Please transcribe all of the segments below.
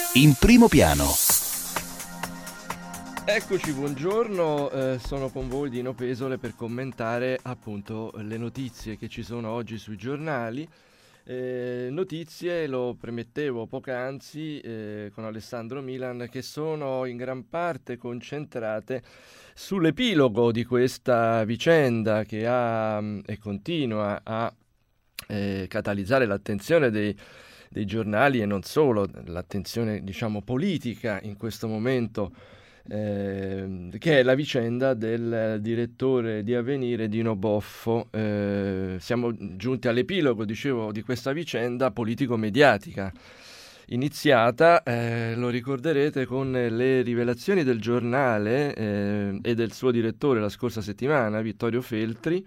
In primo piano. Eccoci, buongiorno, sono con voi Dino Pesole per commentare appunto le notizie che ci sono oggi sui giornali. Notizie, lo premettevo poc'anzi con Alessandro Milan, che sono in gran parte concentrate sull'epilogo di questa vicenda che ha e continua a catalizzare l'attenzione dei giornali e non solo, l'attenzione diciamo politica in questo momento, che è la vicenda del direttore di Avvenire Dino Boffo. Siamo giunti all'epilogo, dicevo, di questa vicenda politico-mediatica iniziata, lo ricorderete, con le rivelazioni del giornale e del suo direttore la scorsa settimana, Vittorio Feltri,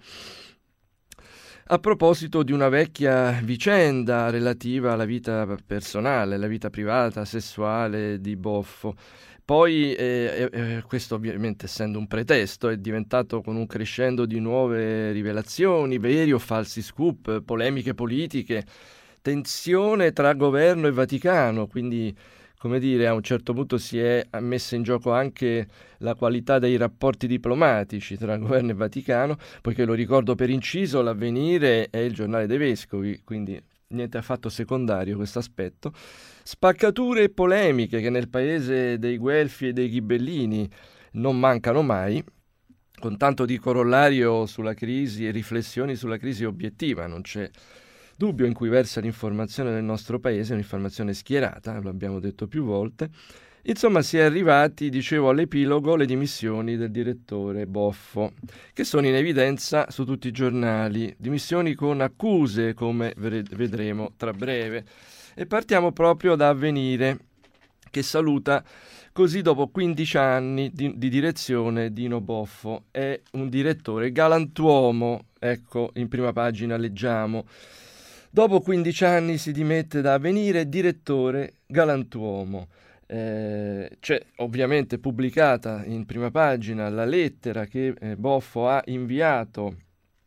a proposito di una vecchia vicenda relativa alla vita personale, alla vita privata, sessuale di Boffo. Poi, questo ovviamente essendo un pretesto, è diventato con un crescendo di nuove rivelazioni, veri o falsi scoop, polemiche politiche, tensione tra governo e Vaticano, quindi, come dire, a un certo punto si è messa in gioco anche la qualità dei rapporti diplomatici tra governo e Vaticano, poiché, lo ricordo per inciso, l'Avvenire è il giornale dei vescovi, quindi niente affatto secondario questo aspetto. Spaccature e polemiche che nel paese dei Guelfi e dei Ghibellini non mancano mai, con tanto di corollario sulla crisi e riflessioni sulla crisi obiettiva. Non c'è dubbio in cui versa l'informazione nel nostro paese, un'informazione schierata, lo abbiamo detto più volte. Insomma, si è arrivati, dicevo, all'epilogo, le dimissioni del direttore Boffo, che sono in evidenza su tutti i giornali, dimissioni con accuse, come vedremo tra breve. E partiamo proprio da Avvenire, che saluta così dopo 15 anni di direzione Dino Boffo. È un direttore galantuomo, ecco, in prima pagina leggiamo: dopo 15 anni si dimette da Avvenire, direttore galantuomo. C'è ovviamente pubblicata in prima pagina la lettera che Boffo ha inviato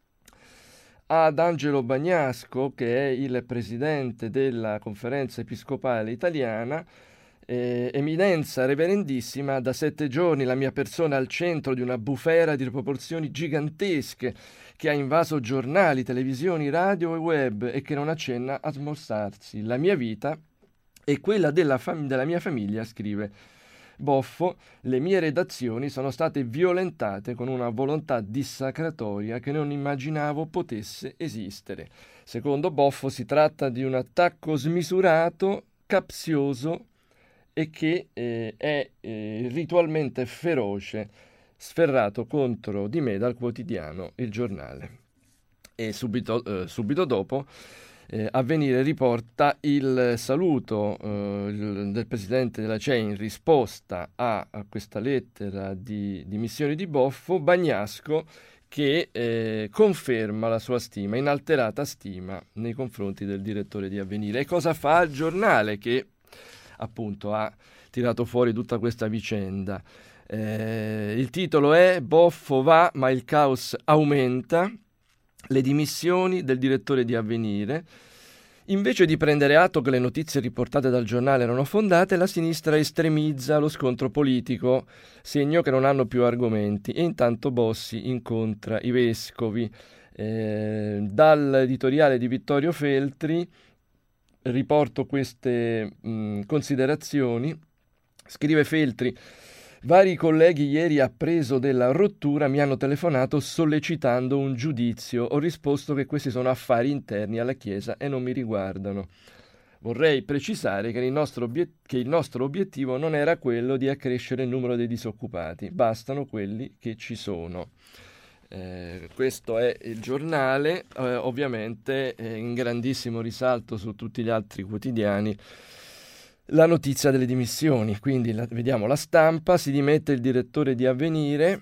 ad Angelo Bagnasco, che è il presidente della Conferenza Episcopale Italiana. Eminenza reverendissima, da 7 giorni la mia persona è al centro di una bufera di proporzioni gigantesche che ha invaso giornali, televisioni, radio e web e che non accenna a smorzarsi. La mia vita e quella della mia famiglia, scrive Boffo, le mie redazioni sono state violentate con una volontà dissacratoria che non immaginavo potesse esistere. Secondo Boffo si tratta di un attacco smisurato, capzioso e che è ritualmente feroce, sferrato contro di me dal quotidiano Il Giornale. E subito dopo Avvenire riporta il saluto del presidente della CEI in risposta a questa lettera di dimissioni di Boffo, Bagnasco, che conferma la sua stima, inalterata stima nei confronti del direttore di Avvenire. E cosa fa il giornale che appunto ha tirato fuori tutta questa vicenda? Il titolo è "Boffo va, ma il caos aumenta. Le dimissioni del direttore di Avvenire". Invece di prendere atto che le notizie riportate dal giornale erano fondate, la sinistra estremizza lo scontro politico, segno che non hanno più argomenti, e intanto Bossi incontra i vescovi. Dall'editoriale di Vittorio Feltri riporto queste considerazioni. Scrive Feltri: vari colleghi ieri, appreso della rottura, mi hanno telefonato sollecitando un giudizio. Ho risposto che questi sono affari interni alla Chiesa e non mi riguardano. Vorrei precisare che il nostro obiettivo non era quello di accrescere il numero dei disoccupati, bastano quelli che ci sono. Questo è il giornale, ovviamente in grandissimo risalto su tutti gli altri quotidiani la notizia delle dimissioni. Quindi vediamo La Stampa: si dimette il direttore di Avvenire.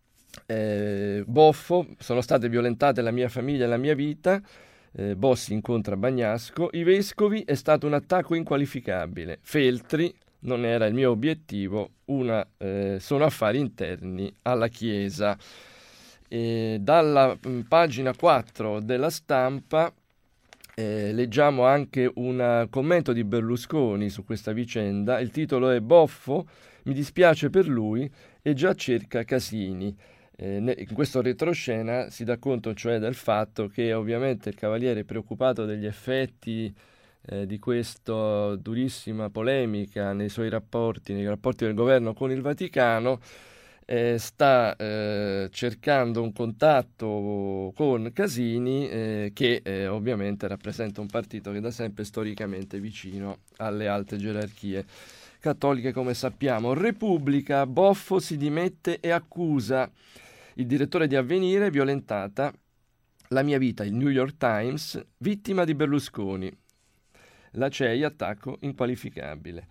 Boffo: sono state violentate la mia famiglia e la mia vita. Bossi incontra Bagnasco. I vescovi: è stato un attacco inqualificabile. Feltri: non era il mio obiettivo, sono affari interni alla Chiesa. Dalla pagina 4 della Stampa Leggiamo anche un commento di Berlusconi su questa vicenda. Il titolo è "Boffo, mi dispiace per lui e già cerca casini". In questo retroscena si dà conto cioè del fatto che ovviamente il Cavaliere è preoccupato degli effetti di questa durissima polemica nei rapporti del governo con il Vaticano. Sta cercando un contatto con Casini, che ovviamente rappresenta un partito che da sempre è storicamente vicino alle alte gerarchie cattoliche, come sappiamo. Repubblica, Boffo si dimette e accusa il direttore di Avvenire, violentata la mia vita. Il New York Times, vittima di Berlusconi. La CEI, attacco inqualificabile.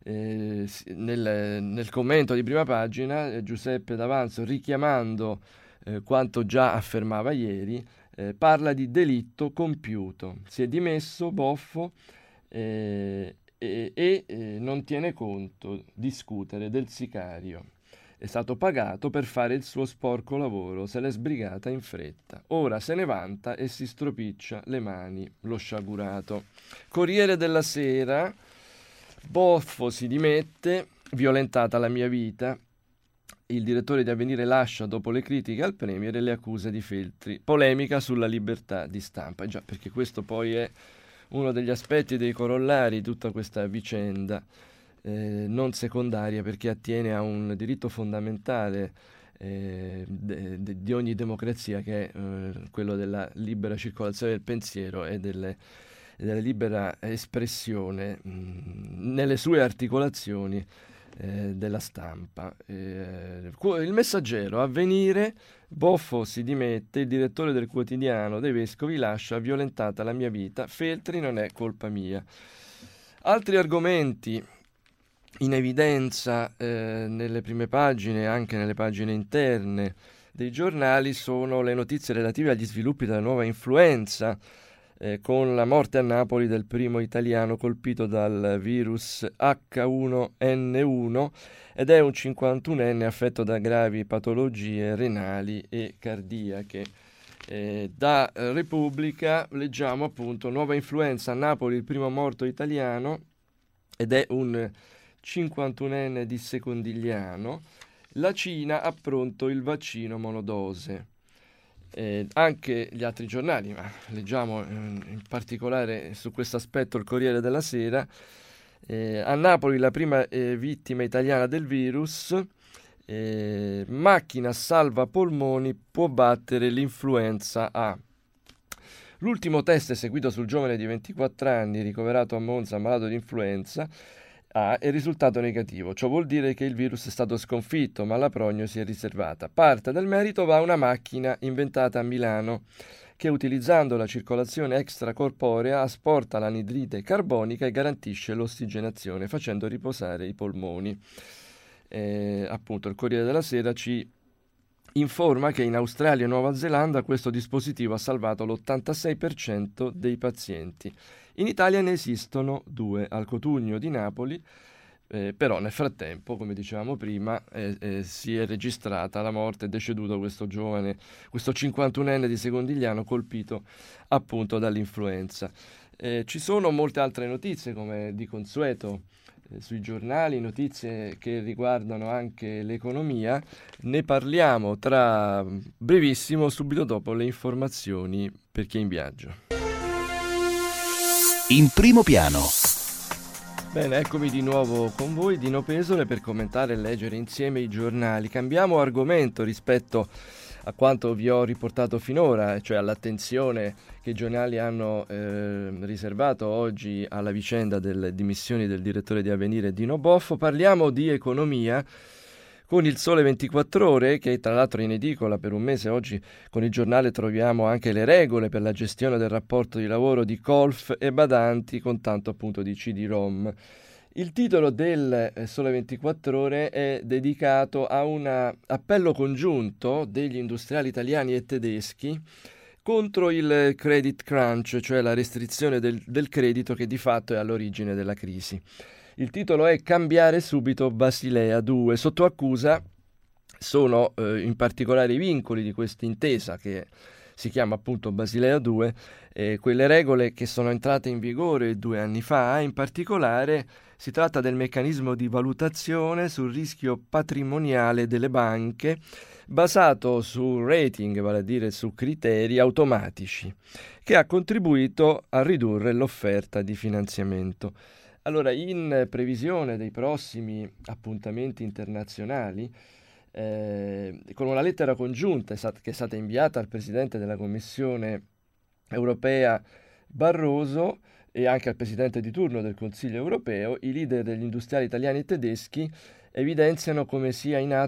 Nel commento di prima pagina, Giuseppe D'Avanzo, richiamando quanto già affermava ieri, parla di delitto compiuto. Si è dimesso Boffo e non tiene conto, discutere del sicario. È stato pagato per fare il suo sporco lavoro, se l'è sbrigata in fretta. Ora se ne vanta e si stropiccia le mani, lo sciagurato. Corriere della Sera, Boffo si dimette, violentata la mia vita. Il direttore di Avvenire lascia dopo le critiche al Premier e le accuse di Feltri. Polemica sulla libertà di stampa. Già, perché questo poi è uno degli aspetti dei corollari di tutta questa vicenda, non secondaria, perché attiene a un diritto fondamentale di ogni democrazia, che è quello della libera circolazione del pensiero e della libera espressione nelle sue articolazioni della stampa. Il Messaggero, Avvenire, Boffo si dimette, il direttore del quotidiano dei Vescovi lascia, violentata la mia vita, Feltri non è colpa mia. Altri argomenti in evidenza nelle prime pagine, anche nelle pagine interne dei giornali, sono le notizie relative agli sviluppi della nuova influenza, con la morte a Napoli del primo italiano colpito dal virus H1N1 ed è un 51enne affetto da gravi patologie renali e cardiache. Da Repubblica leggiamo appunto: nuova influenza a Napoli, il primo morto italiano, ed è un 51enne di Secondigliano. La Cina ha pronto il vaccino monodose. Anche gli altri giornali, ma leggiamo in particolare su questo aspetto il Corriere della Sera. A Napoli la prima vittima italiana del virus, macchina salva polmoni, può battere l'influenza A. L'ultimo test eseguito sul giovane di 24 anni ricoverato a Monza malato di influenza A è risultato negativo. Ciò vuol dire che il virus è stato sconfitto, ma la prognosi è riservata. Parte del merito va a una macchina inventata a Milano che, utilizzando la circolazione extracorporea, asporta l'anidride carbonica e garantisce l'ossigenazione facendo riposare i polmoni. Appunto il Corriere della Sera ci informa che in Australia e Nuova Zelanda questo dispositivo ha salvato l'86% dei pazienti. In Italia ne esistono 2, al Cotugno di Napoli, però nel frattempo, come dicevamo prima, si è registrata la morte, è deceduto questo giovane, questo 51enne di Secondigliano colpito appunto dall'influenza. Ci sono molte altre notizie, come di consueto, sui giornali, notizie che riguardano anche l'economia. Ne parliamo tra brevissimo, subito dopo le informazioni per chi è in viaggio. In primo piano. Bene, eccomi di nuovo con voi, Dino Pesole, per commentare e leggere insieme i giornali. Cambiamo argomento rispetto a quanto vi ho riportato finora, cioè all'attenzione che i giornali hanno riservato oggi alla vicenda delle dimissioni del direttore di Avvenire Dino Boffo. Parliamo di economia con il Sole 24 Ore, che tra l'altro è in edicola per un mese. Oggi con il giornale troviamo anche le regole per la gestione del rapporto di lavoro di colf e badanti, con tanto appunto di CD-ROM. Il titolo del Sole 24 Ore è dedicato a un appello congiunto degli industriali italiani e tedeschi contro il credit crunch, cioè la restrizione del credito che di fatto è all'origine della crisi. Il titolo è "Cambiare subito Basilea 2". Sotto accusa sono in particolare i vincoli di questa intesa che si chiama appunto Basilea 2, quelle regole che sono entrate in vigore 2 anni fa. In particolare si tratta del meccanismo di valutazione sul rischio patrimoniale delle banche basato su rating, vale a dire su criteri automatici, che ha contribuito a ridurre l'offerta di finanziamento. Allora, in previsione dei prossimi appuntamenti internazionali, con una lettera congiunta che è stata inviata al Presidente della Commissione europea Barroso e anche al Presidente di turno del Consiglio europeo, i leader degli industriali italiani e tedeschi evidenziano come siano in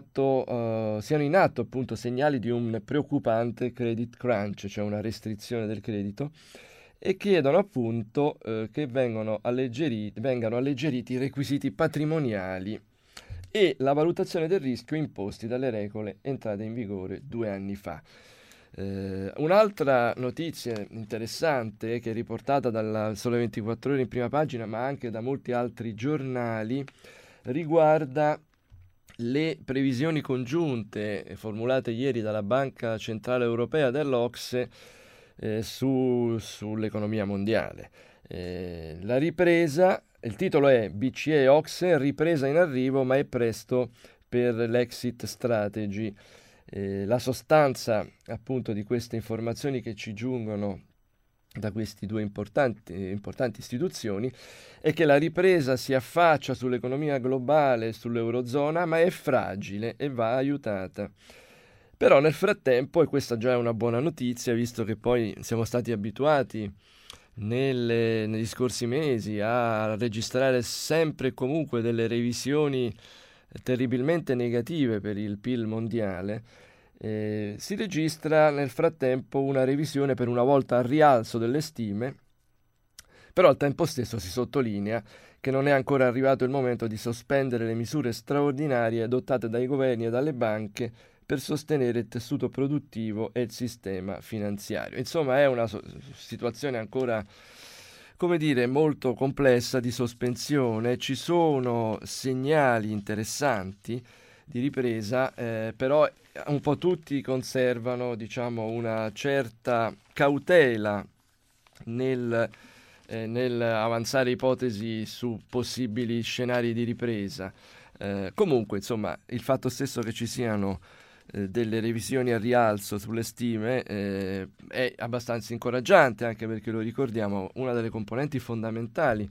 atto appunto segnali di un preoccupante credit crunch, cioè una restrizione del credito, e chiedono appunto che vengano alleggeriti i requisiti patrimoniali e la valutazione del rischio imposti dalle regole entrate in vigore 2 anni fa. Un'altra notizia interessante che è riportata dal Sole 24 Ore in prima pagina, ma anche da molti altri giornali, riguarda le previsioni congiunte formulate ieri dalla Banca Centrale Europea dell'OCSE sull'economia mondiale. La ripresa, il titolo è BCE OCSE, ripresa in arrivo ma è presto per l'exit strategy. La sostanza appunto di queste informazioni che ci giungono da queste due importanti istituzioni è che la ripresa si affaccia sull'economia globale, sull'Eurozona, ma è fragile e va aiutata. Però nel frattempo, e questa già è una buona notizia, visto che poi siamo stati abituati negli scorsi mesi a registrare sempre e comunque delle revisioni terribilmente negative per il PIL mondiale, si registra nel frattempo una revisione per una volta al rialzo delle stime, però al tempo stesso si sottolinea che non è ancora arrivato il momento di sospendere le misure straordinarie adottate dai governi e dalle banche per sostenere il tessuto produttivo e il sistema finanziario. Insomma, è una situazione ancora, come dire, molto complessa di sospensione. Ci sono segnali interessanti di ripresa, però un po' tutti conservano, diciamo, una certa cautela nel avanzare ipotesi su possibili scenari di ripresa. Comunque, insomma, il fatto stesso che ci siano delle revisioni a rialzo sulle stime è abbastanza incoraggiante, anche perché, lo ricordiamo, una delle componenti fondamentali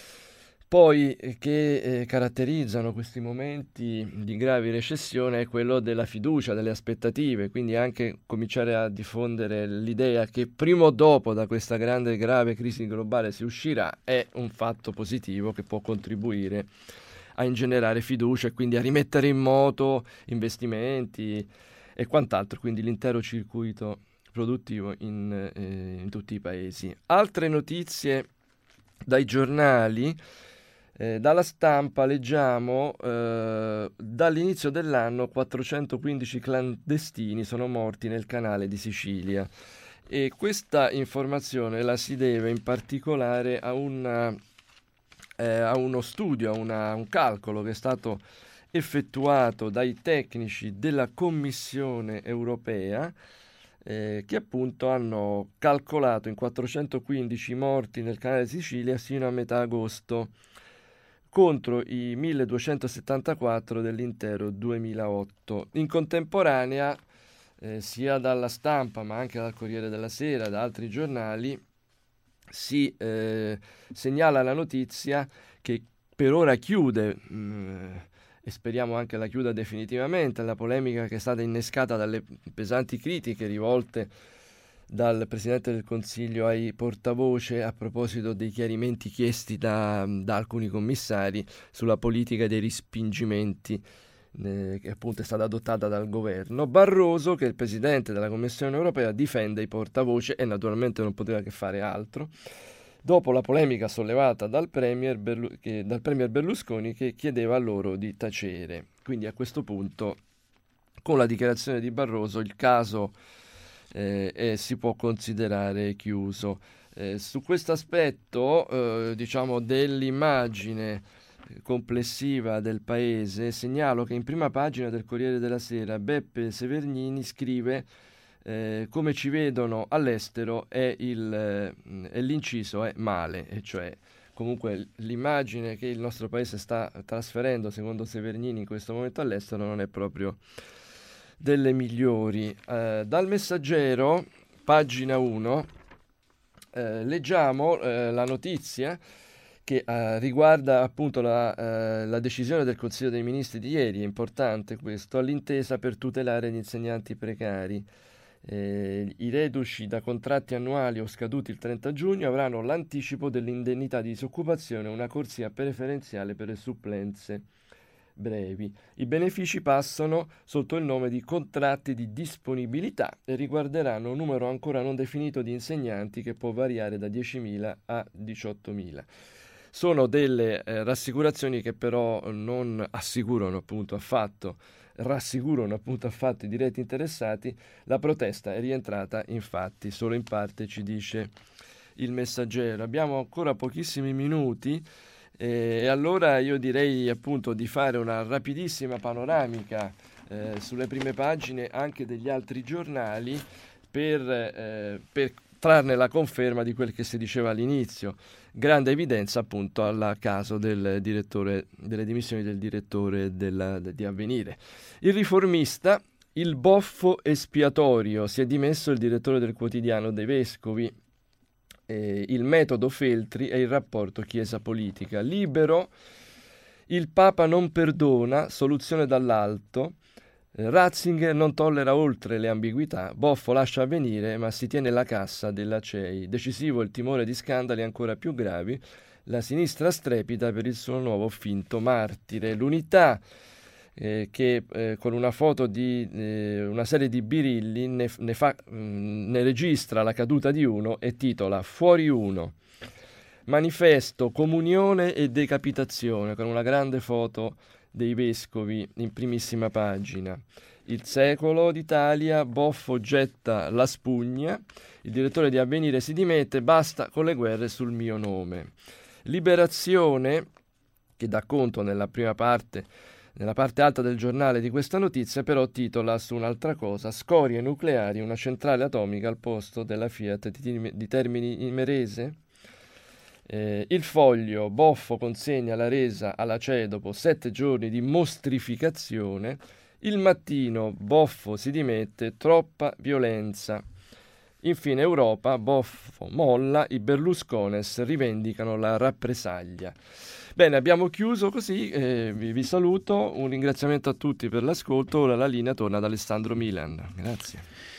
poi che caratterizzano questi momenti di grave recessione è quello della fiducia, delle aspettative, quindi anche cominciare a diffondere l'idea che prima o dopo da questa grande e grave crisi globale si uscirà è un fatto positivo che può contribuire a ingenerare fiducia e quindi a rimettere in moto investimenti e quant'altro, quindi l'intero circuito produttivo in tutti i paesi. Altre notizie dai giornali. Dalla Stampa leggiamo dall'inizio dell'anno 415 clandestini sono morti nel canale di Sicilia, e questa informazione la si deve in particolare a uno studio, a un calcolo che è stato effettuato dai tecnici della Commissione europea, che appunto hanno calcolato in 415 morti nel canale di Sicilia sino a metà agosto, contro i 1274 dell'intero 2008. In contemporanea, sia dalla Stampa ma anche dal Corriere della Sera, da altri giornali, si segnala la notizia che per ora chiude, e speriamo anche la chiuda definitivamente, la polemica che è stata innescata dalle pesanti critiche rivolte dal Presidente del Consiglio ai portavoce a proposito dei chiarimenti chiesti da alcuni commissari sulla politica dei respingimenti che appunto è stata adottata dal governo. Barroso, che è il Presidente della Commissione europea, difende i portavoce e naturalmente non poteva che fare altro, dopo la polemica sollevata dal Premier Berlusconi, che chiedeva loro di tacere. Quindi a questo punto, con la dichiarazione di Barroso, il caso si può considerare chiuso. Su questo aspetto, diciamo, dell'immagine complessiva del paese, segnalo che in prima pagina del Corriere della Sera Beppe Severnini scrive come ci vedono all'estero è l'inciso è male, e cioè comunque l'immagine che il nostro paese sta trasferendo, secondo Severnini, in questo momento all'estero non è proprio delle migliori. Dal Messaggero, pagina 1, leggiamo la notizia che riguarda appunto la decisione del Consiglio dei Ministri di ieri. È importante questo, all'intesa per tutelare gli insegnanti precari. I reduci da contratti annuali o scaduti il 30 giugno avranno l'anticipo dell'indennità di disoccupazione e una corsia preferenziale per le supplenze brevi. I benefici passano sotto il nome di contratti di disponibilità e riguarderanno un numero ancora non definito di insegnanti che può variare da 10.000 a 18.000. Sono delle rassicurazioni che però non assicurano appunto affatto, rassicurano appunto affatto i diretti interessati. La protesta è rientrata infatti solo in parte, ci dice il Messaggero. Abbiamo ancora pochissimi minuti e allora io direi appunto di fare una rapidissima panoramica sulle prime pagine anche degli altri giornali per trarne la conferma di quel che si diceva all'inizio. Grande evidenza appunto al caso del direttore, delle dimissioni del direttore di Avvenire. Il Riformista, il boffo espiatorio, si è dimesso il direttore del quotidiano dei Vescovi. Il metodo Feltri e il rapporto Chiesa-politica. Libero, il Papa non perdona, soluzione dall'alto. Ratzinger non tollera oltre le ambiguità, Boffo lascia Avvenire ma si tiene la cassa della CEI. Decisivo il timore di scandali ancora più gravi, la sinistra strepita per il suo nuovo finto martire. L'Unità che con una foto di una serie di birilli ne registra la caduta di uno e titola Fuori uno. Manifesto, comunione e decapitazione, con una grande foto dei vescovi in primissima pagina. Il Secolo d'Italia, Boffo getta la spugna, il direttore di Avvenire si dimette, basta con le guerre sul mio nome. Liberazione, che dà conto nella prima parte, nella parte alta del giornale di questa notizia, però titola su un'altra cosa: scorie nucleari, una centrale atomica al posto della Fiat di Termini Imerese. Il Foglio, Boffo consegna la resa alla CEI dopo 7 giorni di mostrificazione. Il Mattino, Boffo si dimette, troppa violenza. Infine Europa, Boffo molla, i Berluscones rivendicano la rappresaglia. Bene, abbiamo chiuso così, vi saluto, un ringraziamento a tutti per l'ascolto, ora la linea torna ad Alessandro Milan. Grazie.